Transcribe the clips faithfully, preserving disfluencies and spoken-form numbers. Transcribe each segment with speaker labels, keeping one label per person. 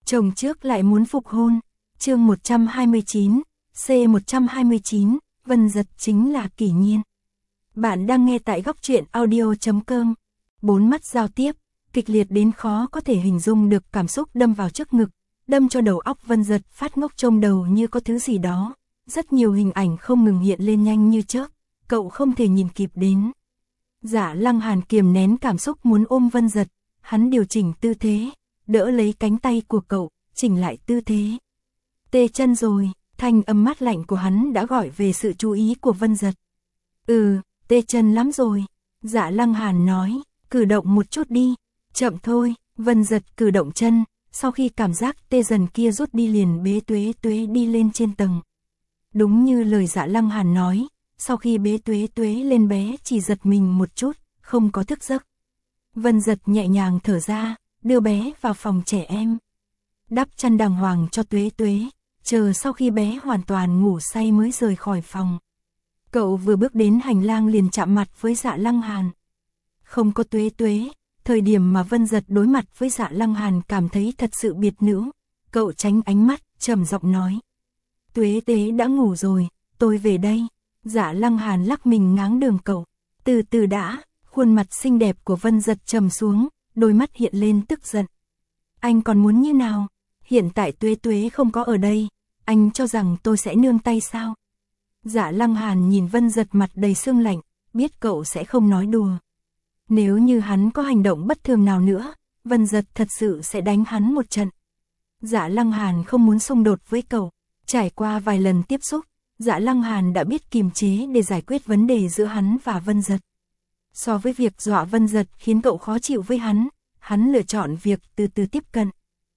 Speaker 1: chồng trước lại muốn phục hôn. Chương một trăm hai mươi chín, C một trăm hai mươi chín, Vân Dật chính là Kỷ Nhiên. Bạn đang nghe tại góc truyện audio chấm com. Bốn mắt giao tiếp, kịch liệt đến khó có thể hình dung được cảm xúc đâm vào trước ngực, đâm cho đầu óc Vân Dật phát ngốc trong đầu như có thứ gì đó. Rất nhiều hình ảnh không ngừng hiện lên nhanh như chớp, cậu không thể nhìn kịp đến. Dạ Lăng Hàn kiềm nén cảm xúc muốn ôm Vân Dật, hắn điều chỉnh tư thế, đỡ lấy cánh tay của cậu, chỉnh lại tư thế. Tê chân rồi, thanh âm mát lạnh của hắn đã gọi về sự chú ý của Vân Dật. Ừ, tê chân lắm rồi, Dạ Lăng Hàn nói, cử động một chút đi, chậm thôi. Vân Dật cử động chân, sau khi cảm giác tê dần kia rút đi liền bế Tuế Tuế đi lên trên tầng. Đúng như lời Dạ Lăng Hàn nói, sau khi bế Tuế Tuế lên bé chỉ giật mình một chút, không có thức giấc. Vân Dật nhẹ nhàng thở ra, đưa bé vào phòng trẻ em. Đắp chăn đàng hoàng cho Tuế Tuế, chờ sau khi bé hoàn toàn ngủ say mới rời khỏi phòng. Cậu vừa bước đến hành lang liền chạm mặt với Dạ Lăng Hàn. Không có Tuế Tuế, thời điểm mà Vân Dật đối mặt với Dạ Lăng Hàn cảm thấy thật sự biệt nữ. Cậu tránh ánh mắt, trầm giọng nói. Tuế Tuế đã ngủ rồi, tôi về đây. Dạ Lăng Hàn lắc mình ngáng đường cậu. Từ từ đã, khuôn mặt xinh đẹp của Vân Dật trầm xuống, đôi mắt hiện lên tức giận. Anh còn muốn như nào? Hiện tại Tuế Tuế không có ở đây, anh cho rằng tôi sẽ nương tay sao? Dạ Lăng Hàn nhìn Vân Dật mặt đầy sương lạnh, biết cậu sẽ không nói đùa. Nếu như hắn có hành động bất thường nào nữa, Vân Dật thật sự sẽ đánh hắn một trận. Dạ Lăng Hàn không muốn xung đột với cậu. Trải qua vài lần tiếp xúc, Dạ Lăng Hàn đã biết kiềm chế để giải quyết vấn đề giữa hắn và Vân Dật. So với việc dọa Vân Dật khiến cậu khó chịu với hắn, hắn lựa chọn việc từ từ tiếp cận.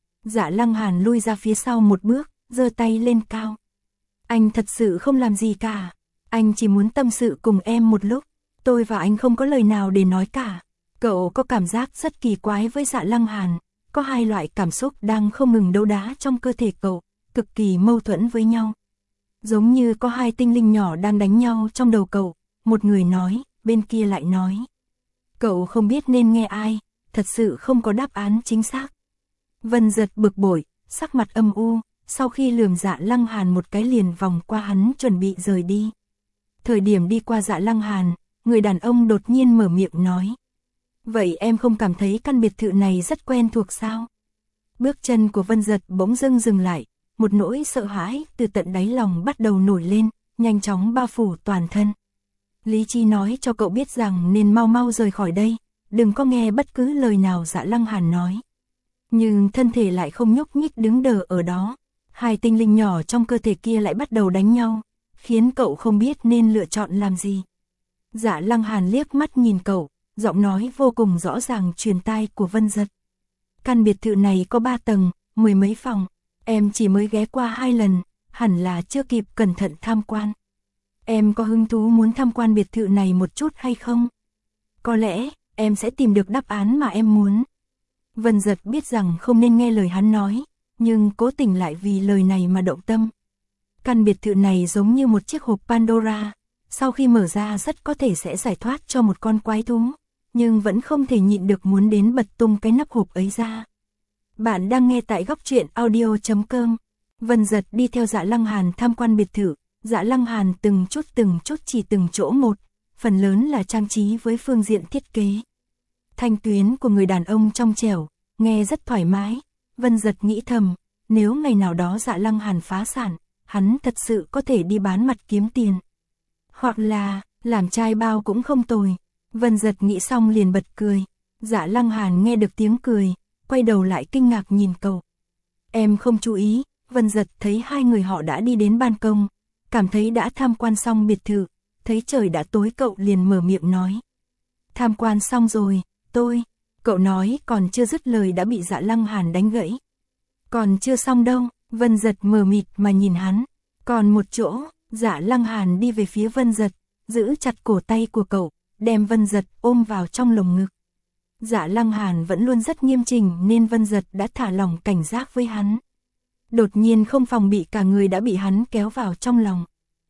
Speaker 1: Dạ Lăng Hàn lui ra phía sau một bước, giơ tay lên cao. Anh thật sự không làm gì cả, anh chỉ muốn tâm sự cùng em một lúc, tôi và anh không có lời nào để nói cả. Cậu có cảm giác rất kỳ quái với Dạ Lăng Hàn, có hai loại cảm xúc đang không ngừng đấu đá trong cơ thể cậu, cực kỳ mâu thuẫn với nhau. Giống như có hai tinh linh nhỏ đang đánh nhau trong đầu cậu, một người nói, bên kia lại nói. Cậu không biết nên nghe ai, thật sự không có đáp án chính xác. Vân Dật bực bội, sắc mặt âm u, sau khi lườm Dạ Lăng Hàn một cái liền vòng qua hắn chuẩn bị rời đi. Thời điểm đi qua Dạ Lăng Hàn, người đàn ông đột nhiên mở miệng nói. Vậy em không cảm thấy căn biệt thự này rất quen thuộc sao? Bước chân của Vân Dật bỗng dưng dừng lại, một nỗi sợ hãi từ tận đáy lòng bắt đầu nổi lên, nhanh chóng bao phủ toàn thân. Lý trí nói cho cậu biết rằng nên mau mau rời khỏi đây, đừng có nghe bất cứ lời nào Dạ Lăng Hàn nói. Nhưng thân thể lại không nhúc nhích đứng đờ ở đó, hai tinh linh nhỏ trong cơ thể kia lại bắt đầu đánh nhau, khiến cậu không biết nên lựa chọn làm gì. Dạ Lăng Hàn liếc mắt nhìn cậu, giọng nói vô cùng rõ ràng truyền tai của Vân Dật. Căn biệt thự này có ba tầng, mười mấy phòng, em chỉ mới ghé qua hai lần, hẳn là chưa kịp cẩn thận tham quan. Em có hứng thú muốn tham quan biệt thự này một chút hay không? Có lẽ, em sẽ tìm được đáp án mà em muốn. Vân Dật biết rằng không nên nghe lời hắn nói, nhưng cố tình lại vì lời này mà động tâm. Căn biệt thự này giống như một chiếc hộp Pandora, sau khi mở ra rất có thể sẽ giải thoát cho một con quái thú, nhưng vẫn không thể nhịn được muốn đến bật tung cái nắp hộp ấy ra. Bạn đang nghe tại góc truyện audio chấm com. Vân Dật đi theo Dạ Lăng Hàn tham quan biệt thự, Dạ Lăng Hàn từng chút từng chút chỉ từng chỗ một, phần lớn là trang trí với phương diện thiết kế. Thanh tuyến của người đàn ông trong trẻo, nghe rất thoải mái. Vân Dật nghĩ thầm, nếu ngày nào đó Dạ Lăng Hàn phá sản, hắn thật sự có thể đi bán mặt kiếm tiền. Hoặc là, làm trai bao cũng không tồi. Vân Dật nghĩ xong liền bật cười. Dạ Lăng Hàn nghe được tiếng cười, quay đầu lại kinh ngạc nhìn cậu. Em không chú ý. Vân Dật thấy hai người họ đã đi đến ban công, cảm thấy đã tham quan xong biệt thự, thấy trời đã tối cậu liền mở miệng nói. Tham quan xong rồi, tôi, cậu nói còn chưa dứt lời đã bị Dạ Lăng Hàn đánh gãy. Còn chưa xong đâu, Vân Dật mờ mịt mà nhìn hắn, còn một chỗ, Dạ Lăng Hàn đi về phía Vân Dật, giữ chặt cổ tay của cậu, đem Vân Dật ôm vào trong lồng ngực. Dạ Lăng Hàn vẫn luôn rất nghiêm chỉnh nên Vân Dật đã thả lỏng cảnh giác với hắn. Đột nhiên không phòng bị cả người đã bị hắn kéo vào trong lòng.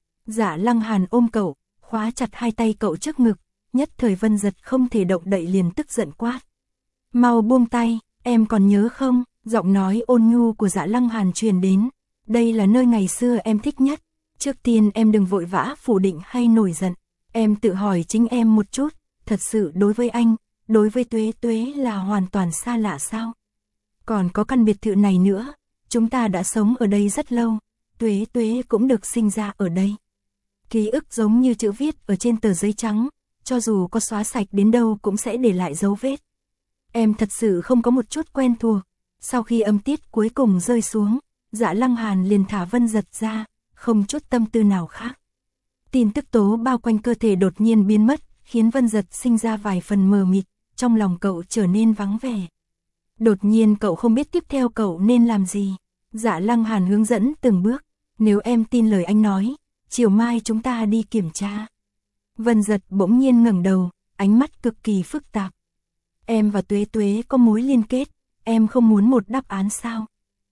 Speaker 1: Dạ Lăng Hàn ôm cậu, khóa chặt hai tay cậu trước ngực, nhất thời Vân Dật không thể động đậy liền tức giận quát. Mau buông tay, em còn nhớ không, Giọng nói ôn nhu của Dạ Lăng Hàn truyền đến. Đây là nơi ngày xưa em thích nhất. Trước tiên em đừng vội vã phủ định hay nổi giận. Em tự hỏi chính em một chút. Thật sự đối với anh, đối với Tuế Tuế là hoàn toàn xa lạ sao? Còn có căn biệt thự này nữa. Chúng ta đã sống ở đây rất lâu. Tuế Tuế cũng được sinh ra ở đây. Ký ức giống như chữ viết ở trên tờ giấy trắng. Cho dù có xóa sạch đến đâu cũng sẽ để lại dấu vết. Em thật sự không có một chút quen thuộc. Sau khi âm tiết cuối cùng rơi xuống, Dạ Lăng Hàn liền thả Vân Giật ra, không chút tâm tư nào khác. Tin tức tố bao quanh cơ thể đột nhiên biến mất, khiến Vân Giật sinh ra vài phần mờ mịt, trong lòng cậu trở nên vắng vẻ. Đột nhiên cậu không biết tiếp theo cậu nên làm gì. Dạ Lăng Hàn hướng dẫn từng bước, nếu em tin lời anh nói, chiều mai chúng ta đi kiểm tra. Vân Giật bỗng nhiên ngẩng đầu, ánh mắt cực kỳ phức tạp. Em và Tuế Tuế có mối liên kết, em không muốn một đáp án sao?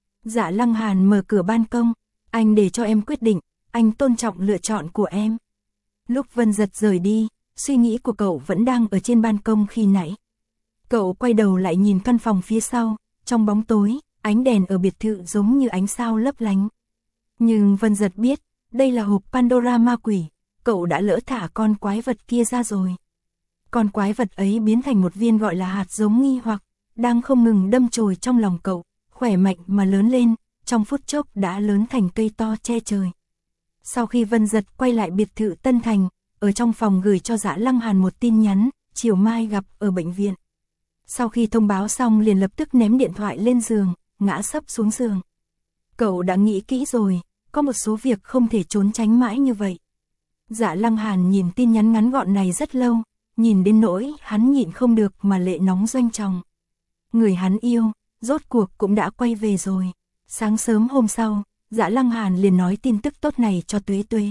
Speaker 1: Dạ Lăng Hàn mở cửa ban công, anh để cho em quyết định, anh tôn trọng lựa chọn của em. Lúc Vân Giật rời đi, suy nghĩ của cậu vẫn đang ở trên ban công khi nãy. Cậu quay đầu lại nhìn căn phòng phía sau, trong bóng tối, ánh đèn ở biệt thự giống như ánh sao lấp lánh. Nhưng Vân Giật biết, đây là hộp Pandora ma quỷ, cậu đã lỡ thả con quái vật kia ra rồi. Con quái vật ấy biến thành một viên gọi là hạt giống nghi hoặc, đang không ngừng đâm chồi trong lòng cậu, khỏe mạnh mà lớn lên, trong phút chốc đã lớn thành cây to che trời. Sau khi Vân Giật quay lại biệt thự Tân Thành, ở trong phòng gửi cho Dạ Lăng Hàn một tin nhắn, chiều mai gặp ở bệnh viện. Sau khi thông báo xong liền lập tức ném điện thoại lên giường, ngã sấp xuống giường. Cậu đã nghĩ kỹ rồi, có một số việc không thể trốn tránh mãi như vậy. Dạ Lăng Hàn nhìn tin nhắn ngắn gọn này rất lâu, nhìn đến nỗi hắn nhịn không được mà lệ nóng doanh tròng. Người hắn yêu, rốt cuộc cũng đã quay về rồi. Sáng sớm hôm sau, Dạ Lăng Hàn liền nói tin tức tốt này cho Tuế Tuế.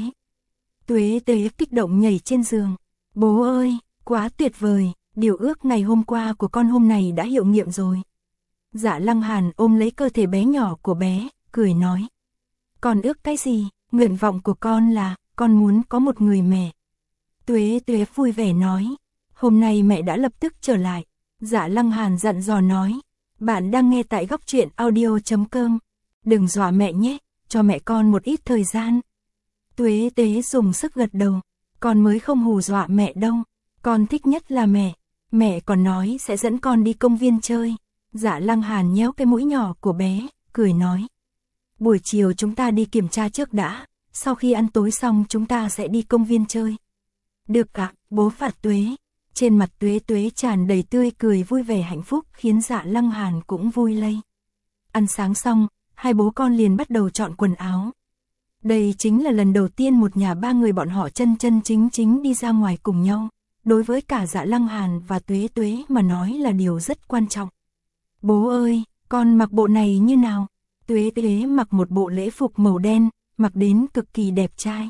Speaker 1: Tuế Tuế kích động nhảy trên giường. Bố ơi, quá tuyệt vời, điều ước ngày hôm qua của con hôm nay đã hiệu nghiệm rồi. Dạ Lăng Hàn ôm lấy cơ thể bé nhỏ của bé, cười nói. Con ước cái gì? Nguyện vọng của con là, con muốn có một người mẹ. Tuế Tuế vui vẻ nói. Hôm nay mẹ đã lập tức trở lại. Dạ Lăng Hàn dặn dò nói. Bạn đang nghe tại góc truyện audio chấm com. Đừng dọa mẹ nhé, cho mẹ con một ít thời gian. Tuế Tuế dùng sức gật đầu. Con mới không hù dọa mẹ đâu. Con thích nhất là mẹ. Mẹ còn nói sẽ dẫn con đi công viên chơi. Dạ Lăng Hàn nhéo cái mũi nhỏ của bé, cười nói. Buổi chiều chúng ta đi kiểm tra trước đã. Sau khi ăn tối xong chúng ta sẽ đi công viên chơi. Được ạ, bố phạt Tuế. Trên mặt Tuế Tuế tràn đầy tươi cười vui vẻ hạnh phúc khiến Dạ Lăng Hàn cũng vui lây. Ăn sáng xong, hai bố con liền bắt đầu chọn quần áo. Đây chính là lần đầu tiên một nhà ba người bọn họ chân chân chính chính đi ra ngoài cùng nhau. Đối với cả Dạ Lăng Hàn và Tuế Tuế mà nói là điều rất quan trọng. Bố ơi, con mặc bộ này như nào? Tuế Tuế mặc một bộ lễ phục màu đen, mặc đến cực kỳ đẹp trai.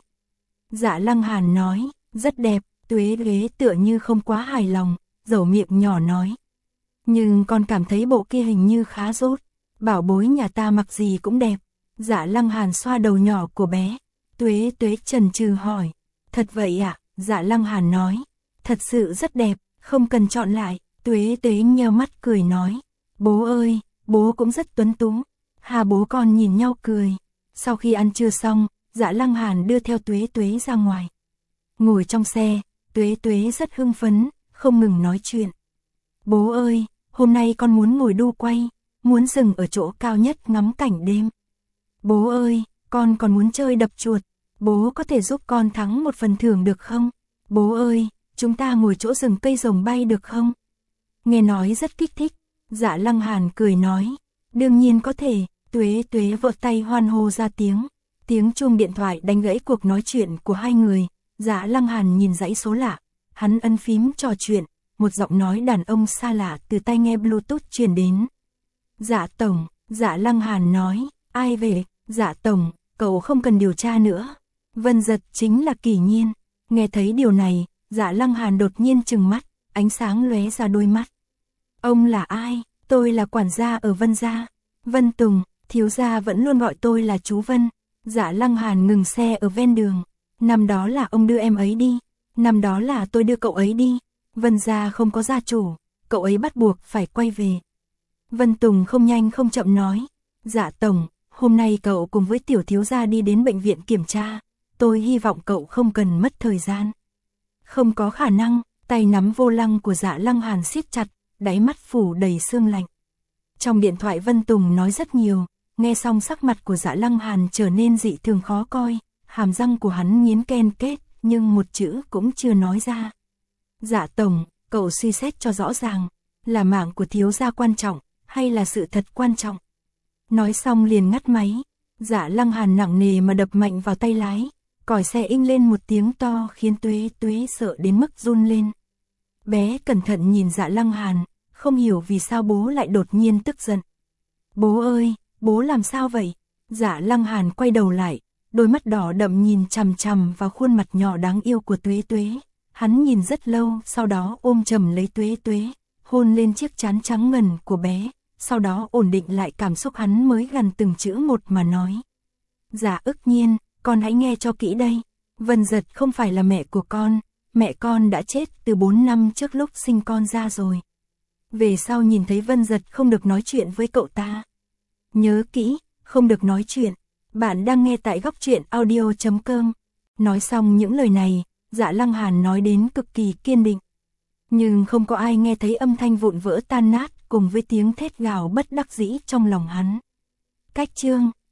Speaker 1: Dạ Lăng Hàn nói, rất đẹp. Tuế Tuế tựa như không quá hài lòng, dẩu miệng nhỏ nói. Nhưng con cảm thấy bộ kia hình như khá rốt. Bảo bối nhà ta mặc gì cũng đẹp. Dạ Lăng Hàn xoa đầu nhỏ của bé. Tuế Tuế chần chừ hỏi. Thật vậy ạ? À? Dạ Lăng Hàn nói. Thật sự rất đẹp, không cần chọn lại. Tuế Tuế nheo mắt cười nói. Bố ơi, bố cũng rất tuấn tú. Hà bố con nhìn nhau cười. Sau khi ăn trưa xong, Dạ Lăng Hàn đưa theo Tuế Tuế ra ngoài. Ngồi trong xe, Tuế Tuế rất hưng phấn, không ngừng nói chuyện. Bố ơi, hôm nay con muốn ngồi đu quay, muốn dừng ở chỗ cao nhất ngắm cảnh đêm. Bố ơi, con còn muốn chơi đập chuột, bố có thể giúp con thắng một phần thưởng được không? Bố ơi, chúng ta ngồi chỗ rừng cây rồng bay được không? Nghe nói rất kích thích, Dạ Lăng Hàn cười nói. Đương nhiên có thể, Tuế Tuế vỗ tay hoan hô ra tiếng. Tiếng chuông điện thoại đánh gãy cuộc nói chuyện của hai người. Dạ Lăng Hàn nhìn dãy số lạ, hắn ấn phím trò chuyện, một giọng nói đàn ông xa lạ từ tai nghe Bluetooth truyền đến. Dạ tổng, Dạ Lăng Hàn nói, ai về? Dạ tổng, cậu không cần điều tra nữa. Vân Giật chính là Kỷ Nhiên. Nghe thấy điều này, Dạ Lăng Hàn đột nhiên trừng mắt, ánh sáng lóe ra đôi mắt. Ông là ai? Tôi là quản gia ở Vân gia. Vân Tùng, thiếu gia vẫn luôn gọi tôi là chú Vân. Dạ Lăng Hàn ngừng xe ở ven đường. Năm đó là ông đưa em ấy đi. Năm đó là tôi đưa cậu ấy đi. Vân gia không có gia chủ, cậu ấy bắt buộc phải quay về. Vân Tùng không nhanh không chậm nói, dạ tổng, hôm nay cậu cùng với tiểu thiếu gia đi đến bệnh viện kiểm tra, tôi hy vọng cậu không cần mất thời gian. Không có khả năng, tay nắm vô lăng của Dạ Lăng Hàn siết chặt, đáy mắt phủ đầy sương lạnh. Trong điện thoại Vân Tùng nói rất nhiều, nghe xong sắc mặt của Dạ Lăng Hàn trở nên dị thường khó coi, hàm răng của hắn nghiến ken kết, nhưng một chữ cũng chưa nói ra. Dạ tổng, cậu suy xét cho rõ ràng, là mạng của thiếu gia quan trọng, hay là sự thật quan trọng? Nói xong liền ngắt máy, Dạ Lăng Hàn nặng nề mà đập mạnh vào tay lái, còi xe inh lên một tiếng to khiến Tuế Tuế sợ đến mức run lên. Bé cẩn thận nhìn Dạ Lăng Hàn, không hiểu vì sao bố lại đột nhiên tức giận. Bố ơi, bố làm sao vậy? Dạ Lăng Hàn quay đầu lại, đôi mắt đỏ đậm nhìn chằm chằm vào khuôn mặt nhỏ đáng yêu của Tuế Tuế. Hắn nhìn rất lâu, sau đó ôm chầm lấy Tuế Tuế, hôn lên chiếc trán trắng ngần của bé, sau đó ổn định lại cảm xúc hắn mới gằn từng chữ một mà nói. Dạ ức nhiên, con hãy nghe cho kỹ đây, Vân Giật không phải là mẹ của con, mẹ con đã chết từ bốn năm trước lúc sinh con ra rồi. Về sau nhìn thấy Vân Giật không được nói chuyện với cậu ta. Nhớ kỹ, không được nói chuyện. Bạn đang nghe tại góc truyện audio chấm com. Nói xong những lời này, Dạ Lăng Hàn nói đến cực kỳ kiên định. Nhưng không có ai nghe thấy âm thanh vụn vỡ tan nát cùng với tiếng thét gào bất đắc dĩ trong lòng hắn. Cách chương